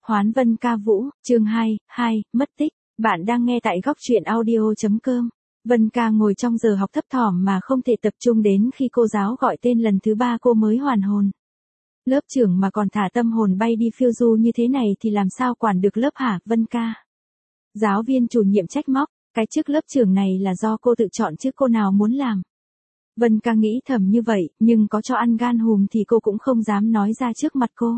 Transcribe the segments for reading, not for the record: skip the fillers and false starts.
Hoán Vân ca vũ, chương 2, mất tích. Bạn đang nghe tại góc truyện audio.com. Vân ca ngồi trong giờ học thấp thỏm mà không thể tập trung đến khi cô giáo gọi tên lần thứ 3 cô mới hoàn hồn. Lớp trưởng mà còn thả tâm hồn bay đi phiêu du như thế này thì làm sao quản được lớp hả, Vân ca? Giáo viên chủ nhiệm trách móc, cái chức lớp trưởng này là do cô tự chọn chứ cô nào muốn làm. Vân ca nghĩ thầm như vậy, nhưng có cho ăn gan hùm thì cô cũng không dám nói ra trước mặt cô.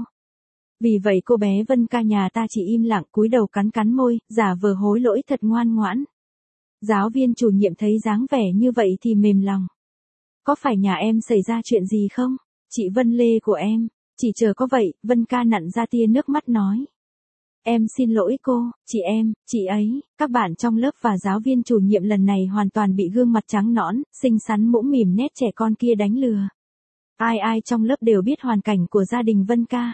Vì vậy cô bé Vân ca nhà ta chỉ im lặng cúi đầu cắn cắn môi, giả vờ hối lỗi thật ngoan ngoãn. Giáo viên chủ nhiệm thấy dáng vẻ như vậy thì mềm lòng. Có phải nhà em xảy ra chuyện gì không? Chị Vân Lê của em, chỉ chờ có vậy, Vân ca nặn ra tia nước mắt nói. Em xin lỗi cô, chị ấy, các bạn trong lớp và giáo viên chủ nhiệm lần này hoàn toàn bị gương mặt trắng nõn, xinh xắn mũm mỉm nét trẻ con kia đánh lừa. Ai trong lớp đều biết hoàn cảnh của gia đình Vân ca.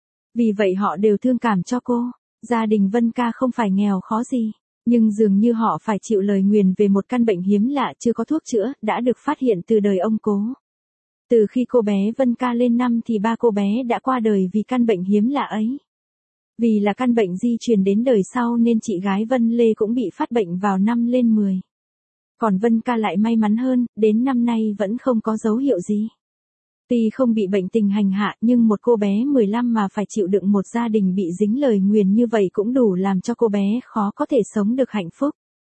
Vì vậy họ đều thương cảm cho cô. Gia đình Vân ca không phải nghèo khó gì, nhưng dường như họ phải chịu lời nguyền về một căn bệnh hiếm lạ chưa có thuốc chữa, đã được phát hiện từ đời ông cố. Từ khi cô bé Vân ca lên năm thì ba cô bé đã qua đời vì căn bệnh hiếm lạ ấy. Vì là căn bệnh di truyền đến đời sau nên chị gái Vân Lê cũng bị phát bệnh vào năm lên 10. Còn Vân ca lại may mắn hơn, đến năm nay vẫn không có dấu hiệu gì. Tuy không bị bệnh tình hành hạ nhưng một cô bé 15 mà phải chịu đựng một gia đình bị dính lời nguyền như vậy cũng đủ làm cho cô bé khó có thể sống được hạnh phúc.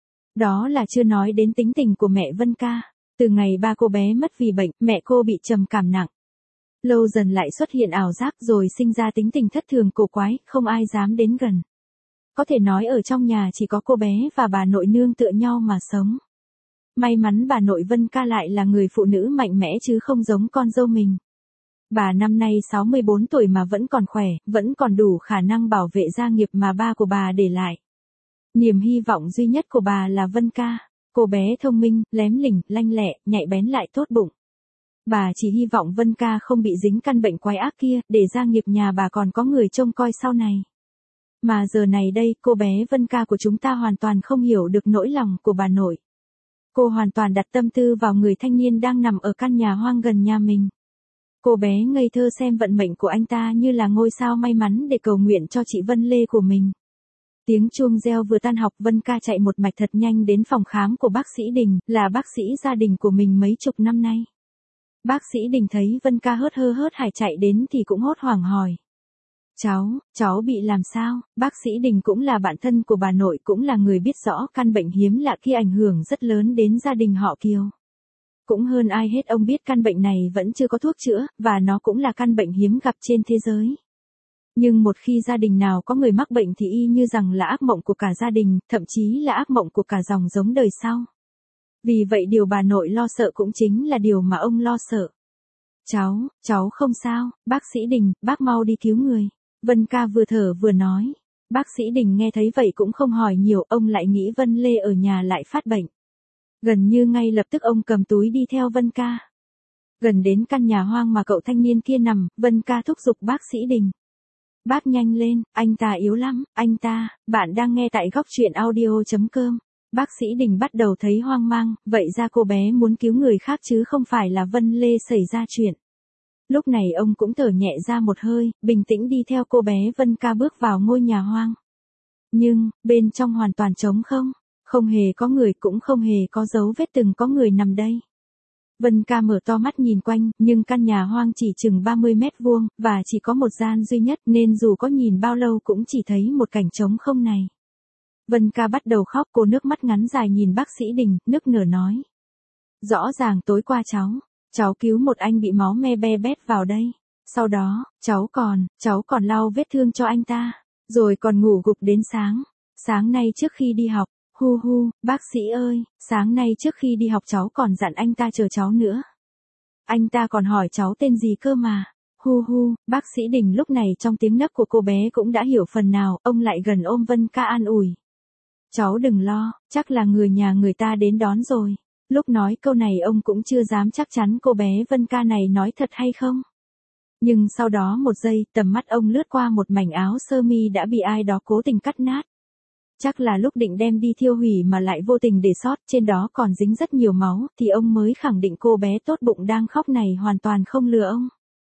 Đó là chưa nói đến tính tình của mẹ Vân ca. Từ ngày ba cô bé mất vì bệnh, mẹ cô bị trầm cảm nặng. Lâu dần lại xuất hiện ảo giác rồi sinh ra tính tình thất thường cổ quái, không ai dám đến gần. Có thể nói ở trong nhà chỉ có cô bé và bà nội nương tựa nhau mà sống. May mắn bà nội Vân ca lại là người phụ nữ mạnh mẽ chứ không giống con dâu mình. Bà năm nay 64 tuổi mà vẫn còn khỏe, vẫn còn đủ khả năng bảo vệ gia nghiệp mà ba của bà để lại. Niềm hy vọng duy nhất của bà là Vân ca. Cô bé thông minh, lém lỉnh, lanh lẹ, nhạy bén lại tốt bụng. Bà chỉ hy vọng Vân ca không bị dính căn bệnh quái ác kia, để gia nghiệp nhà bà còn có người trông coi sau này. Mà giờ này đây, cô bé Vân ca của chúng ta hoàn toàn không hiểu được nỗi lòng của bà nội. Cô hoàn toàn đặt tâm tư vào người thanh niên đang nằm ở căn nhà hoang gần nhà mình. Cô bé ngây thơ xem vận mệnh của anh ta như là ngôi sao may mắn để cầu nguyện cho chị Vân Lê của mình. Tiếng chuông reo vừa tan học, Vân ca chạy một mạch thật nhanh đến phòng khám của bác sĩ Đình, là bác sĩ gia đình của mình mấy chục năm nay. Bác sĩ Đình thấy Vân ca hớt hải chạy đến thì cũng hốt hoảng hỏi. Cháu bị làm sao? Bác sĩ Đình cũng là bạn thân của bà nội, cũng là người biết rõ căn bệnh hiếm lạ kia ảnh hưởng rất lớn đến gia đình họ Kiều. Cũng hơn ai hết ông biết căn bệnh này vẫn chưa có thuốc chữa, và nó cũng là căn bệnh hiếm gặp trên thế giới. Nhưng một khi gia đình nào có người mắc bệnh thì y như rằng là ác mộng của cả gia đình, thậm chí là ác mộng của cả dòng giống đời sau. Vì vậy điều bà nội lo sợ cũng chính là điều mà ông lo sợ. Cháu không sao, bác sĩ Đình, bác mau đi cứu người. Vân ca vừa thở vừa nói. Bác sĩ Đình nghe thấy vậy cũng không hỏi nhiều, ông lại nghĩ Vân Lê ở nhà lại phát bệnh. Gần như ngay lập tức ông cầm túi đi theo Vân ca. Gần đến căn nhà hoang mà cậu thanh niên kia nằm, Vân ca thúc giục bác sĩ Đình. Bác nhanh lên, anh ta yếu lắm, bạn đang nghe tại góc truyện audio.com. Bác sĩ Đình bắt đầu thấy hoang mang, vậy ra cô bé muốn cứu người khác chứ không phải là Vân Lê xảy ra chuyện. Lúc này ông cũng thở nhẹ ra một hơi, bình tĩnh đi theo cô bé Vân ca bước vào ngôi nhà hoang. Nhưng, bên trong hoàn toàn trống không hề có người, cũng không hề có dấu vết từng có người nằm đây. Vân ca mở to mắt nhìn quanh, nhưng căn nhà hoang chỉ chừng 30 mét vuông, và chỉ có một gian duy nhất nên dù có nhìn bao lâu cũng chỉ thấy một cảnh trống không này. Vân ca bắt đầu khóc, cô nước mắt ngắn dài nhìn bác sĩ Đình, nức nở nói. Rõ ràng tối qua cháu cứu một anh bị máu me be bét vào đây. Sau đó, cháu còn lau vết thương cho anh ta. Rồi còn ngủ gục đến sáng. Sáng nay trước khi đi học, bác sĩ ơi, sáng nay trước khi đi học cháu còn dặn anh ta chờ cháu nữa. Anh ta còn hỏi cháu tên gì cơ mà. Bác sĩ Đình lúc này trong tiếng nấc của cô bé cũng đã hiểu phần nào, ông lại gần ôm Vân ca an ủi. Cháu đừng lo, chắc là người nhà người ta đến đón rồi. Lúc nói câu này ông cũng chưa dám chắc chắn cô bé Vân ca này nói thật hay không. Nhưng sau đó một giây, tầm mắt ông lướt qua một mảnh áo sơ mi đã bị ai đó cố tình cắt nát. Chắc là lúc định đem đi thiêu hủy mà lại vô tình để sót, trên đó còn dính rất nhiều máu, thì ông mới khẳng định cô bé tốt bụng đang khóc này hoàn toàn không lừa ông.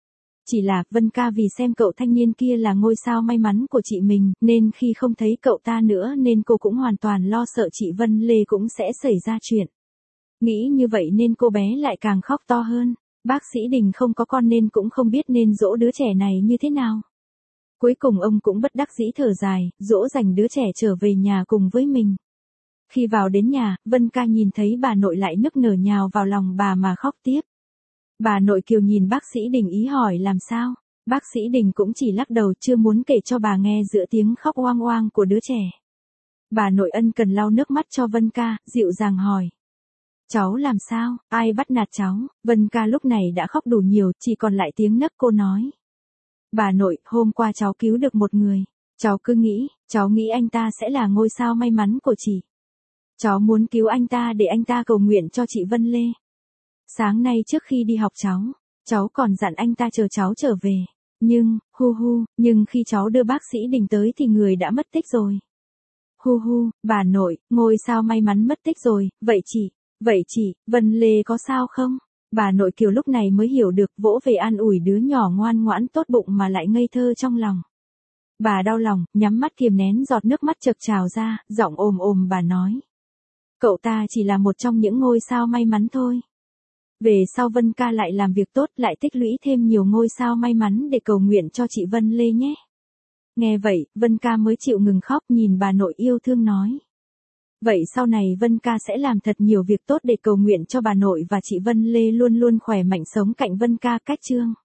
chỉ là Vân ca vì xem cậu thanh niên kia là ngôi sao may mắn của chị mình, nên khi không thấy cậu ta nữa nên cô cũng hoàn toàn lo sợ chị Vân Lê cũng sẽ xảy ra chuyện. Nghĩ như vậy nên cô bé lại càng khóc to hơn. Bác sĩ Đình không có con nên cũng không biết nên dỗ đứa trẻ này như thế nào. Cuối cùng ông cũng bất đắc dĩ thở dài, dỗ dành đứa trẻ trở về nhà cùng với mình. Khi vào đến nhà, Vân ca nhìn thấy bà nội lại nức nở nhào vào lòng bà mà khóc tiếp. Bà nội Kiều nhìn bác sĩ Đình ý hỏi làm sao. Bác sĩ Đình cũng chỉ lắc đầu chưa muốn kể cho bà nghe giữa tiếng khóc oang oang của đứa trẻ. Bà nội ân cần lau nước mắt cho Vân ca, dịu dàng hỏi. Cháu làm sao, ai bắt nạt cháu? Vân ca lúc này đã khóc đủ nhiều, chỉ còn lại tiếng nấc cô nói. Bà nội, hôm qua cháu cứu được một người. Cháu nghĩ anh ta sẽ là ngôi sao may mắn của chị. Cháu muốn cứu anh ta để anh ta cầu nguyện cho chị Vân Lê. Sáng nay trước khi đi học cháu còn dặn anh ta chờ cháu trở về. Nhưng khi cháu đưa bác sĩ Đình tới thì người đã mất tích rồi. Bà nội, ngôi sao may mắn mất tích rồi, vậy chị, Vân Lê có sao không? Bà nội Kiều lúc này mới hiểu được, vỗ về an ủi đứa nhỏ ngoan ngoãn tốt bụng mà lại ngây thơ trong lòng. Bà đau lòng, nhắm mắt kiềm nén giọt nước mắt chực trào ra, giọng ồm ồm bà nói. Cậu ta chỉ là một trong những ngôi sao may mắn thôi. Về sau Vân ca lại làm việc tốt, lại tích lũy thêm nhiều ngôi sao may mắn để cầu nguyện cho chị Vân Lê nhé. Nghe vậy, Vân ca mới chịu ngừng khóc, nhìn bà nội yêu thương nói. Vậy sau này Vân ca sẽ làm thật nhiều việc tốt để cầu nguyện cho bà nội và chị Vân Lê luôn luôn khỏe mạnh sống cạnh Vân ca. Cách chương